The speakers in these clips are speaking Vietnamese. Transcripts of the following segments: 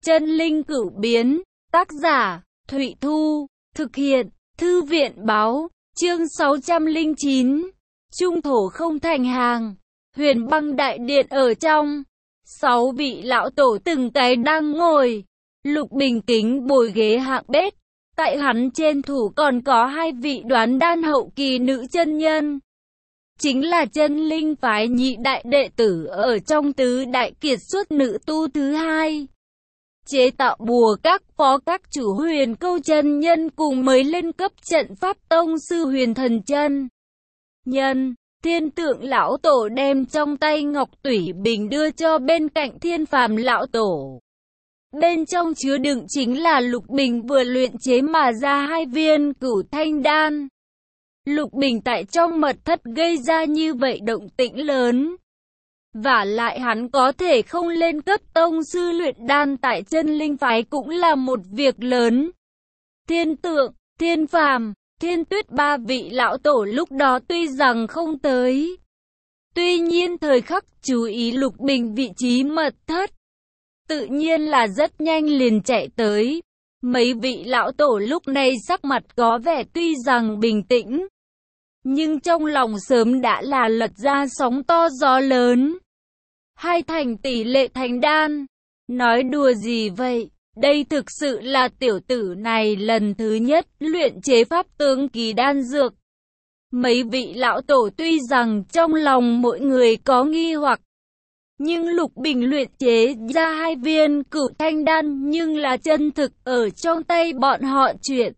Chân linh cửu biến, tác giả, Thụy Thu, thực hiện, Thư viện báo, chương 609, trung thổ không thành hàng, Huyền Băng đại điện ở trong, 6 vị lão tổ từng cái đang ngồi, Lục Bình kính bồi ghế hạng bét, tại hắn trên thủ còn có 2 vị đoán đan hậu kỳ nữ chân nhân. Chính là chân linh phái nhị đại đệ tử ở trong tứ đại kiệt xuất nữ tu thứ 2. Chế tạo bùa các phó các chủ Huyền Câu chân nhân cùng mới lên cấp trận pháp tông sư Huyền Thần chân nhân. Thiên Tượng lão tổ đem trong tay ngọc tủy bình đưa cho bên cạnh Thiên Phàm lão tổ. Bên trong chứa đựng chính là Lục Bình vừa luyện chế mà ra 2 viên cửu thanh đan. Lục Bình tại trong mật thất gây ra như vậy động tĩnh lớn. Vả lại hắn có thể không lên cấp tông sư luyện đan tại chân linh phái cũng là một việc lớn. Thiên Tượng, Thiên Phàm, Thiên Tuyết 3 vị lão tổ lúc đó tuy rằng không tới. Tuy nhiên thời khắc chú ý Lục Bình vị trí mật thất. Tự nhiên là rất nhanh liền chạy tới. Mấy vị lão tổ lúc này sắc mặt có vẻ tuy rằng bình tĩnh. Nhưng trong lòng sớm đã là lật ra sóng to gió lớn. 2 thành tỷ lệ thành đan. Nói đùa gì vậy? Đây thực sự là tiểu tử này lần thứ nhất luyện chế pháp tướng kỳ đan dược. Mấy vị lão tổ tuy rằng trong lòng mỗi người có nghi hoặc. Nhưng Lục Bình luyện chế ra 2 viên cửu thanh đan nhưng là chân thực ở trong tay bọn họ chuyện.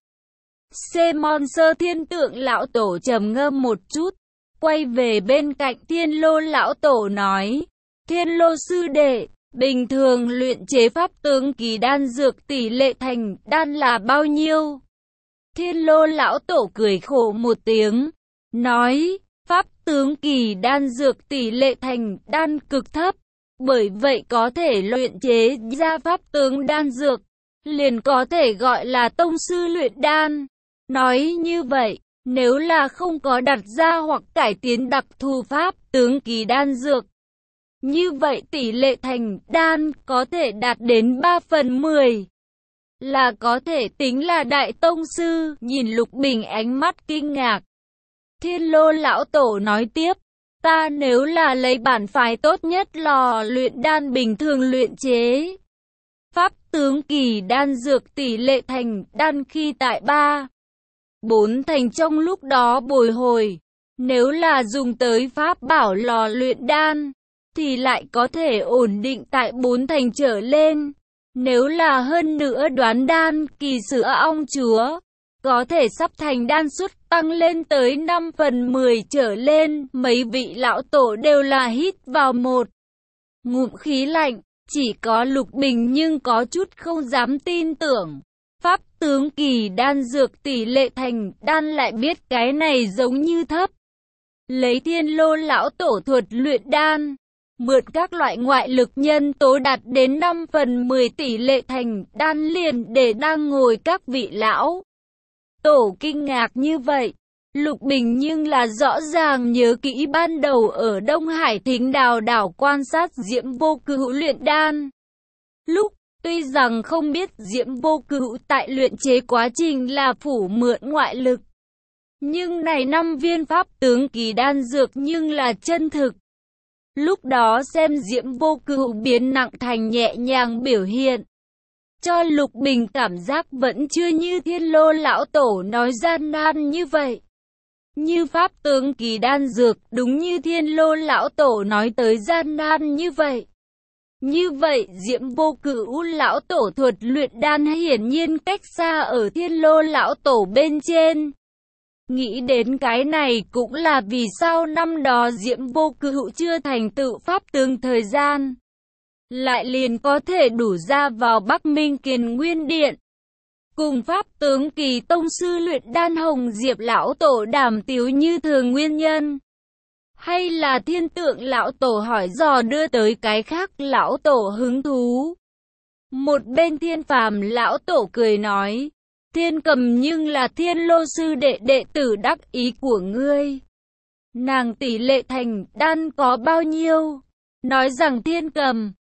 Mòn Sơ Thiên Tượng lão tổ trầm ngâm một chút, quay về bên cạnh Thiên Lô lão tổ nói, Thiên Lô sư đệ, bình thường luyện chế pháp tướng kỳ đan dược tỷ lệ thành đan là bao nhiêu? Thiên Lô lão tổ cười khổ một tiếng, nói, pháp tướng kỳ đan dược tỷ lệ thành đan cực thấp, bởi vậy có thể luyện chế ra pháp tướng đan dược, liền có thể gọi là tông sư luyện đan. Nói như vậy, nếu là không có đặt ra hoặc cải tiến đặc thù pháp tướng kỳ đan dược, như vậy tỷ lệ thành đan có thể đạt đến 3/10. Là có thể tính là đại tông sư. Nhìn Lục Bình ánh mắt kinh ngạc. Thiên Lô lão tổ nói tiếp, ta nếu là lấy bản phái tốt nhất lò luyện đan bình thường luyện chế pháp tướng kỳ đan dược tỷ lệ thành đan khi tại 3-4 thành trong lúc đó bồi hồi. Nếu là dùng tới pháp bảo lò luyện đan, thì lại có thể ổn định tại 4 thành trở lên. Nếu là hơn nữa đoán đan kỳ sữa ong chúa, có thể sắp thành đan suất tăng lên tới 5/10 trở lên. Mấy vị lão tổ đều là hít vào một ngụm khí lạnh. Chỉ có Lục Bình nhưng có chút không dám tin tưởng. Pháp tướng kỳ đan dược tỷ lệ thành đan lại biết cái này giống như thấp. Lấy Thiên Lô lão tổ thuật luyện đan, mượn các loại ngoại lực nhân tố đạt đến 5/10 tỷ lệ thành đan liền để đang ngồi các vị lão tổ kinh ngạc như vậy. Lục Bình nhưng là rõ ràng nhớ kỹ ban đầu ở Đông Hải Thính Đào đảo quan sát Diễm Vô Cửu luyện đan. Lúc tuy rằng không biết Diễm Vô Cửu tại luyện chế quá trình là phủ mượn ngoại lực, nhưng này 5 viên pháp tướng kỳ đan dược nhưng là chân thực. Lúc đó xem Diễm Vô Cửu biến nặng thành nhẹ nhàng biểu hiện, cho Lục Bình cảm giác vẫn chưa như Thiên Lô lão tổ nói gian nan như vậy. Như pháp tướng kỳ đan dược đúng như Thiên Lô lão tổ nói tới gian nan như vậy. Như vậy Diễm Vô Cửu lão tổ thuật luyện đan hiển nhiên cách xa ở Thiên Lô lão tổ bên trên. Nghĩ đến cái này cũng là vì sao năm đó Diễm Vô Cửu chưa thành tựu pháp tướng thời gian, lại liền có thể đủ ra vào Bắc Minh Kiền Nguyên Điện. Cùng pháp tướng kỳ tông sư luyện đan Hồng Diệp lão tổ đàm tiếu như thường nguyên nhân. Hay là Thiên Tượng lão tổ hỏi dò đưa tới cái khác lão tổ hứng thú. Một bên Thiên Phàm lão tổ cười nói, Thiên Cầm nhưng là Thiên Lô sư đệ tử đắc ý của ngươi. Nàng tỷ lệ thành đan có bao nhiêu? Nói rằng Thiên Cầm,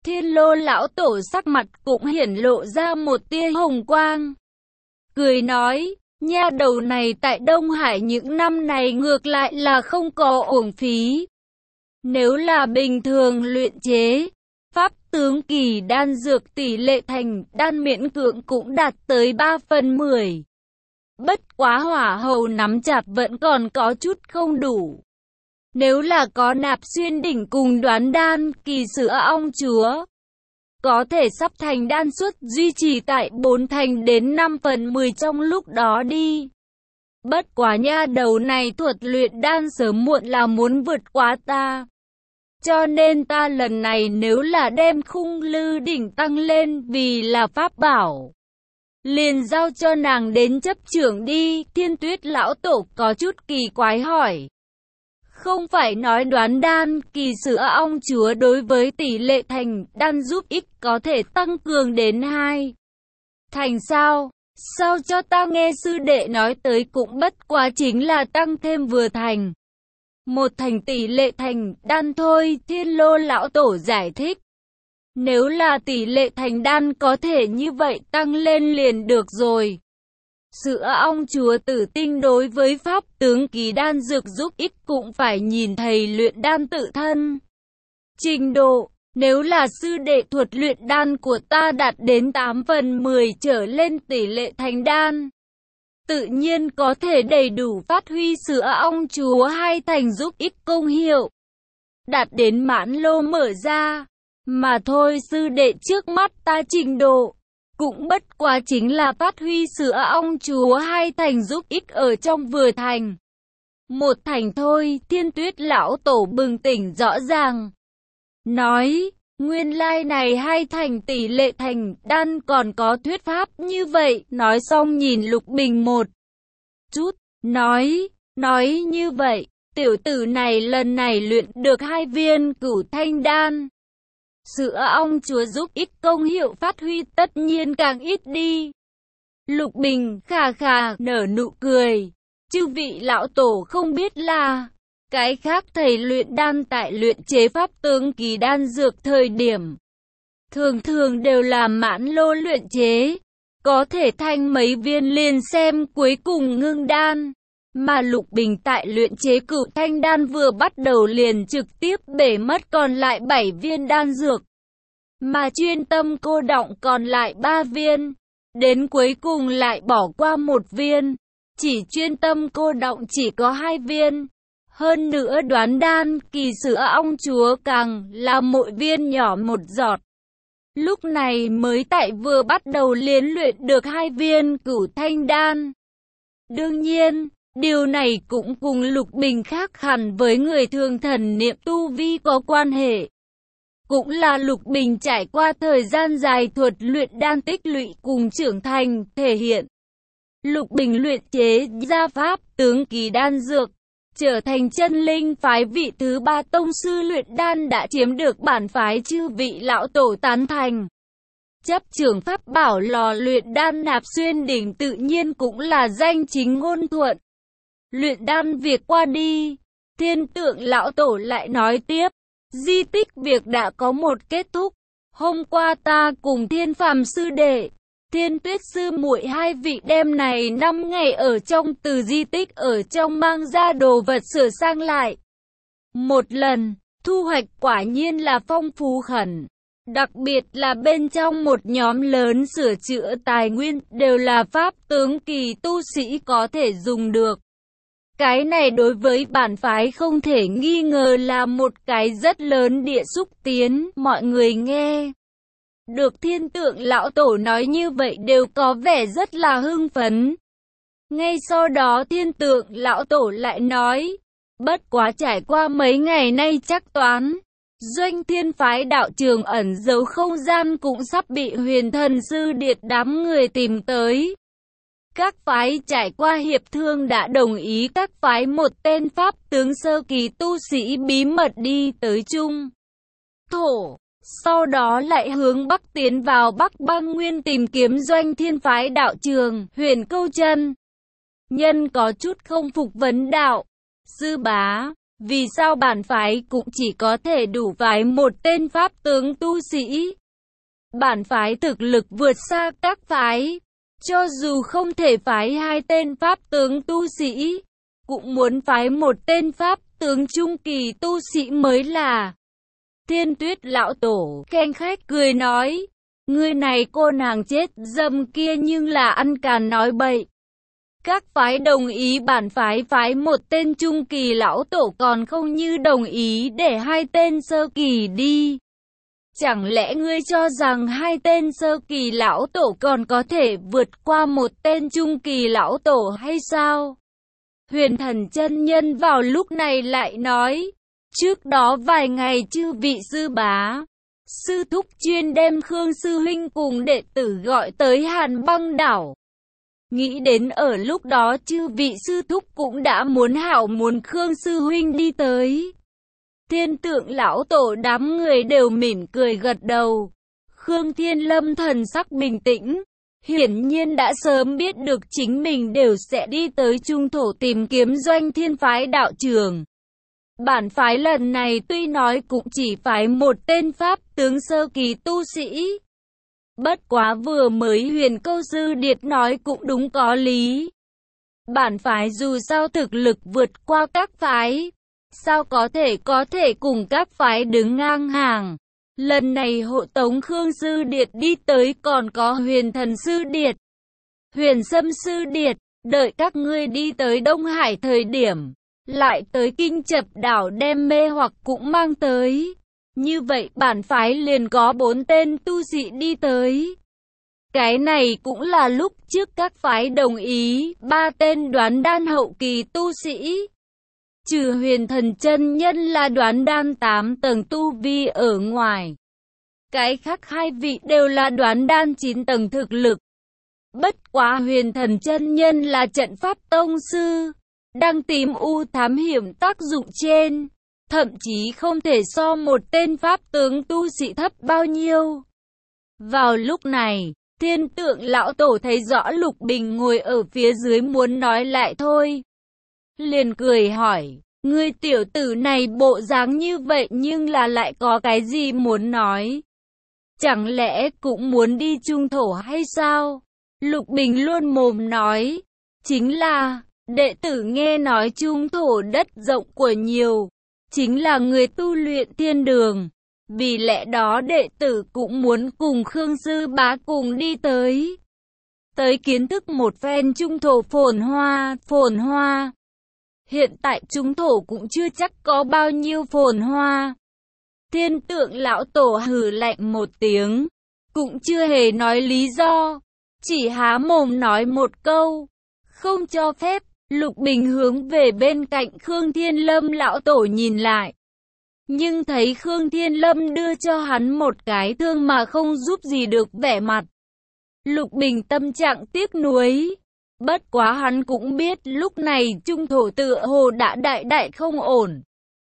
Thiên Lô lão tổ sắc mặt cũng hiển lộ ra một tia hồng quang. Cười nói, nha đầu này tại Đông Hải những năm này ngược lại là không có uổng phí. Nếu là bình thường luyện chế, pháp tướng kỳ đan dược tỷ lệ thành đan miễn cưỡng cũng đạt tới 3/10. Bất quá hỏa hầu nắm chặt vẫn còn có chút không đủ. Nếu là có Nạp Xuyên đỉnh cùng Đoán đan kỳ sữa ong chúa, có thể sắp thành đan suất duy trì tại 4 thành đến 5/10 trong lúc đó đi. Bất quá nha đầu này thuật luyện đan sớm muộn là muốn vượt qua ta. Cho nên ta lần này nếu là đem Khung Lư đỉnh tăng lên vì là pháp bảo, liền giao cho nàng đến chấp trưởng đi. Thiên Tuyết lão tổ có chút kỳ quái hỏi. Không phải nói Đoán đan kỳ sữa ong chúa đối với tỷ lệ thành đan giúp ích có thể tăng cường đến 2 thành sao? Sao cho ta nghe sư đệ nói tới cũng bất quá chính là tăng thêm vừa thành. 1 thành tỷ lệ thành đan thôi, Thiên Lô lão tổ giải thích. Nếu là tỷ lệ thành đan có thể như vậy tăng lên liền được rồi. Sữa ong chúa tử tinh đối với pháp tướng kỳ đan dược giúp ích cũng phải nhìn thầy luyện đan tự thân. Trình độ, nếu là sư đệ thuật luyện đan của ta đạt đến 8/10 trở lên tỷ lệ thành đan, tự nhiên có thể đầy đủ phát huy sữa ong chúa 2 thành giúp ích công hiệu. Đạt đến mãn lô mở ra, mà thôi sư đệ trước mắt ta trình độ. Cũng bất quá chính là phát huy sữa ong chúa 2 thành giúp ích ở trong vừa thành. 1 thành thôi, Thiên Tuyết lão tổ bừng tỉnh rõ ràng. Nói, nguyên lai này 2 thành tỷ lệ thành đan còn có thuyết pháp như vậy. Nói xong nhìn Lục Bình một chút, nói như vậy, tiểu tử này lần này luyện được 2 viên Cửu Thanh đan. Sữa ong chúa giúp ích công hiệu phát huy tất nhiên càng ít đi. Lục Bình khà khà nở nụ cười. Chư vị lão tổ không biết là, cái khác thầy luyện đan tại luyện chế pháp tướng kỳ đan dược thời điểm, thường đều là mãn lô luyện chế. Có thể thanh mấy viên liền xem cuối cùng ngưng đan. Mà Lục Bình tại luyện chế Cửu Thanh đan vừa bắt đầu liền trực tiếp bể mất còn lại 7 viên đan dược. Mà chuyên tâm cô đọng còn lại 3 viên. Đến cuối cùng lại bỏ qua 1 viên. Chỉ chuyên tâm cô đọng chỉ có 2 viên. Hơn nữa Đoán đan kỳ sữa ong chúa càng là mỗi viên nhỏ 1 giọt. Lúc này mới tại vừa bắt đầu liền luyện được 2 viên Cửu Thanh đan. Đương nhiên, điều này cũng cùng Lục Bình khác hẳn với người thường thần niệm tu vi có quan hệ. Cũng là Lục Bình trải qua thời gian dài thuật luyện đan tích lũy cùng trưởng thành, thể hiện. Lục Bình luyện chế ra pháp tướng kỳ đan dược, trở thành chân linh phái vị thứ 3 tông sư luyện đan đã chiếm được bản phái chư vị lão tổ tán thành. Chấp trưởng pháp bảo lò luyện đan Nạp Xuyên đỉnh tự nhiên cũng là danh chính ngôn thuận. Luyện đan việc qua đi, Thiên Tượng lão tổ lại nói tiếp, di tích việc đã có một kết thúc. Hôm qua ta cùng Thiên Phàm sư đệ, Thiên Tuyết sư muội 2 vị đêm này 5 ngày ở trong từ di tích ở trong mang ra đồ vật sửa sang lại. Một lần, thu hoạch quả nhiên là phong phú khẩn. Đặc biệt là bên trong một nhóm lớn sửa chữa tài nguyên đều là pháp tướng kỳ tu sĩ có thể dùng được. Cái này đối với bản phái không thể nghi ngờ là một cái rất lớn địa xúc tiến. Mọi người nghe được Thiên Tượng lão tổ nói như vậy đều có vẻ rất là hưng phấn. Ngay sau đó Thiên Tượng lão tổ lại nói, bất quá trải qua mấy ngày nay chắc toán, Doanh Thiên phái đạo trường ẩn giấu không gian cũng sắp bị Huyền Thần sư Điệt đám người tìm tới. Các phái trải qua hiệp thương đã đồng ý các phái một tên pháp tướng sơ kỳ tu sĩ bí mật đi tới Trung Thổ, sau đó lại hướng Bắc tiến vào Bắc Băng Nguyên tìm kiếm Doanh Thiên phái đạo trường. Huyền Câu Chân nhân có chút không phục vấn đạo, sư bá, Vì sao bản phái cũng chỉ có thể đủ phái một tên pháp tướng tu sĩ? Bản phái thực lực vượt xa các phái. Cho dù không thể phái hai tên pháp tướng tu sĩ, cũng muốn phái một tên pháp tướng trung kỳ tu sĩ mới là. Thiên Tuyết lão tổ khen khách cười nói, người này cô nàng chết dâm kia nhưng là ăn càn nói bậy. Các phái đồng ý bản phái phái một tên trung kỳ lão tổ còn không như đồng ý để hai tên sơ kỳ đi. Chẳng lẽ ngươi cho rằng hai tên sơ kỳ lão tổ còn có thể vượt qua một tên trung kỳ lão tổ hay sao? Huyền Thần chân nhân vào lúc này lại nói, trước đó vài ngày chư vị sư bá, sư thúc chuyên đem Khương sư huynh cùng đệ tử gọi tới Hàn Băng đảo. Nghĩ đến ở lúc đó chư vị sư thúc cũng đã muốn Khương sư huynh đi tới. Thiên Tượng lão tổ đám người đều mỉm cười gật đầu. Khương Thiên Lâm thần sắc bình tĩnh, hiển nhiên đã sớm biết được chính mình đều sẽ đi tới trung thổ tìm kiếm Doanh Thiên phái đạo trường. Bản phái lần này tuy nói cũng chỉ phái một tên pháp tướng sơ kỳ tu sĩ. Bất quá vừa mới Huyền Câu Sư Điệt nói cũng đúng có lý. Bản phái dù sao thực lực vượt qua các phái, sao có thể cùng các phái đứng ngang hàng. Lần này hộ tống Khương Sư Điệt đi tới còn có Huyền Thần Sư Điệt, Huyền Sâm Sư Điệt, đợi các ngươi đi tới Đông Hải thời điểm, lại tới Kinh Chập đảo đem mê hoặc cũng mang tới. Như vậy bản phái liền có 4 tên tu sĩ đi tới. Cái này cũng là lúc trước các phái đồng ý 3 tên đoán đan hậu kỳ tu sĩ. Trừ Huyền Thần chân nhân là đoán đan 8 tầng tu vi ở ngoài. Cái khác 2 vị đều là đoán đan 9 tầng thực lực. Bất quá Huyền Thần chân nhân là trận pháp tông sư, đang tìm u thám hiểm tác dụng trên. Thậm chí không thể so một tên pháp tướng tu sĩ thấp bao nhiêu. Vào lúc này, Thiên Tượng lão tổ thấy rõ Lục Bình ngồi ở phía dưới muốn nói lại thôi. Liền cười hỏi, ngươi tiểu tử này bộ dáng như vậy nhưng là lại có cái gì muốn nói? Chẳng lẽ cũng muốn đi trung thổ hay sao? Lục Bình luôn mồm nói, chính là, đệ tử nghe nói trung thổ đất rộng của nhiều. Chính là người tu luyện thiên đường. Vì lẽ đó đệ tử cũng muốn cùng Khương sư bá cùng đi tới. Tới kiến thức một phen trung thổ phồn hoa. Hiện tại trung thổ cũng chưa chắc có bao nhiêu phồn hoa. Thiên Tượng lão tổ hừ lạnh một tiếng, cũng chưa hề nói lý do, chỉ há mồm nói một câu, không cho phép. Lục Bình hướng về bên cạnh Khương Thiên Lâm lão tổ nhìn lại. Nhưng thấy Khương Thiên Lâm đưa cho hắn một cái thương mà không giúp gì được vẻ mặt. Lục Bình tâm trạng tiếc nuối. Bất quá hắn cũng biết lúc này trung thổ tựa hồ đã đại không ổn.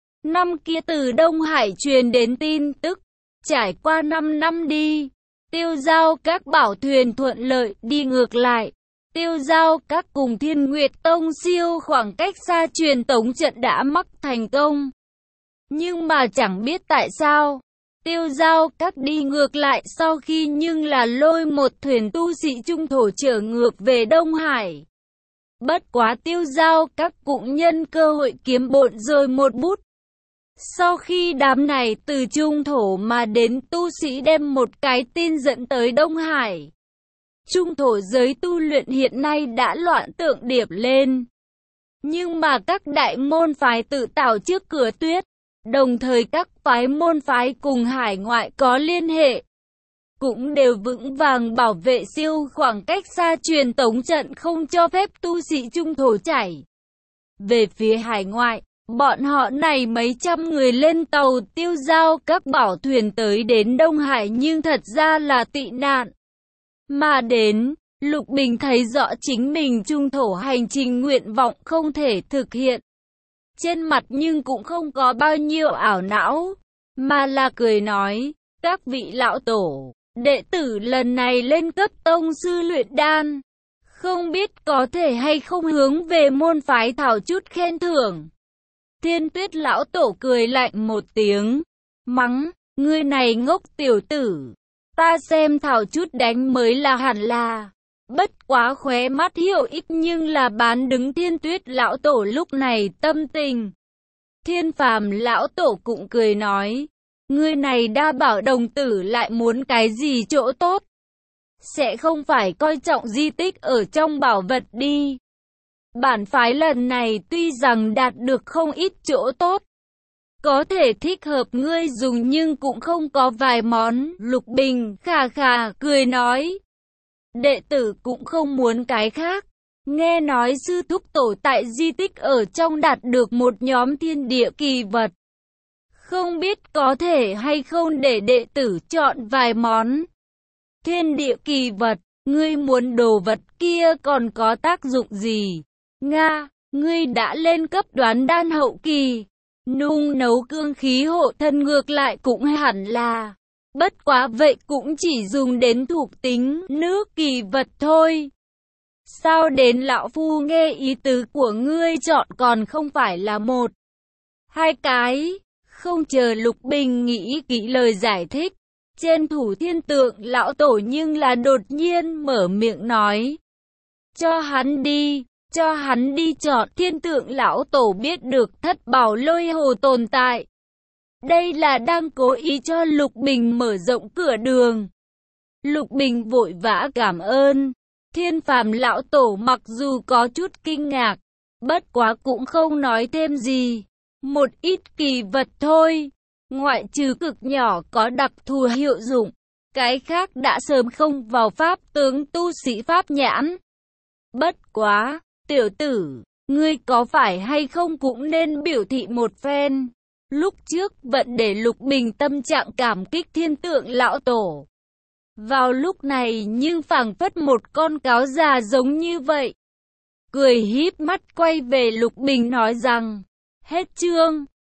Năm kia từ Đông Hải truyền đến tin tức. Trải qua 5 năm đi, tiêu giao các bảo thuyền thuận lợi đi ngược lại. Tiêu giao các cùng Thiên Nguyệt Tông siêu khoảng cách xa truyền tống trận đã mắc thành công. Nhưng mà chẳng biết tại sao, tiêu giao các đi ngược lại sau khi nhưng là lôi một thuyền tu sĩ trung thổ trở ngược về Đông Hải. Bất quá tiêu giao các cũng nhân cơ hội kiếm bộn rồi một bút. Sau khi đám này từ trung thổ mà đến tu sĩ đem một cái tin dẫn tới Đông Hải. Trung thổ giới tu luyện hiện nay đã loạn tượng điệp lên. Nhưng mà các đại môn phái tự tạo trước cửa tuyết, đồng thời các phái môn phái cùng hải ngoại có liên hệ, cũng đều vững vàng bảo vệ siêu khoảng cách xa truyền tống trận không cho phép tu sĩ trung thổ chảy. Về phía hải ngoại, bọn họ này mấy trăm người lên tàu tiêu giao các bảo thuyền tới đến Đông Hải nhưng thật ra là tị nạn. Mà đến, Lục Bình thấy rõ chính mình trung thổ hành trình nguyện vọng không thể thực hiện. Trên mặt nhưng cũng không có bao nhiêu ảo não, mà là cười nói, các vị lão tổ, đệ tử lần này lên cấp tông sư luyện đan. Không biết có thể hay không hướng về môn phái thảo chút khen thưởng. Thiên Tuyết lão tổ cười lạnh một tiếng, mắng, ngươi này ngốc tiểu tử, ta xem thảo chút đánh mới là hẳn là. Bất quá khóe mắt hiệu ích nhưng là bán đứng Thiên Tuyết lão tổ lúc này tâm tình. Thiên Phàm lão tổ cũng cười nói, ngươi này đa bảo đồng tử lại muốn cái gì chỗ tốt? Sẽ không phải coi trọng di tích ở trong bảo vật đi. Bản phái lần này tuy rằng đạt được không ít chỗ tốt, có thể thích hợp ngươi dùng nhưng cũng không có vài món. Lục Bình khà khà cười nói, đệ tử cũng không muốn cái khác. Nghe nói sư thúc tổ tại di tích ở trong đạt được một nhóm thiên địa kỳ vật. Không biết có thể hay không để đệ tử chọn vài món. Thiên địa kỳ vật, ngươi muốn đồ vật kia còn có tác dụng gì? Nga, ngươi đã lên cấp đoán đan hậu kỳ. Nung nấu cương khí hộ thân ngược lại cũng hẳn là. Bất quá vậy cũng chỉ dùng đến thuộc tính nước kỳ vật thôi. Sao đến lão phu nghe ý tứ của ngươi chọn còn không phải là một, hai cái. Không chờ Lục Bình nghĩ kỹ lời giải thích, trên thủ Thiên Tượng lão tổ nhưng là đột nhiên mở miệng nói, cho hắn đi chọn. Thiên Tượng lão tổ biết được thất bảo lôi hồ tồn tại. Đây là đang cố ý cho Lục Bình mở rộng cửa đường. Lục Bình vội vã cảm ơn. Thiên Phàm lão tổ mặc dù có chút kinh ngạc, bất quá cũng không nói thêm gì. Một ít kỳ vật thôi, ngoại trừ cực nhỏ có đặc thù hiệu dụng, cái khác đã sớm không vào pháp tướng tu sĩ pháp nhãn. Bất quá, tiểu tử, ngươi có phải hay không cũng nên biểu thị một phen. Lúc trước vẫn để Lục Bình tâm trạng cảm kích Thiên Tượng lão tổ. Vào lúc này nhưng phảng phất một con cáo già giống như vậy. Cười híp mắt quay về Lục Bình nói rằng, hết chương.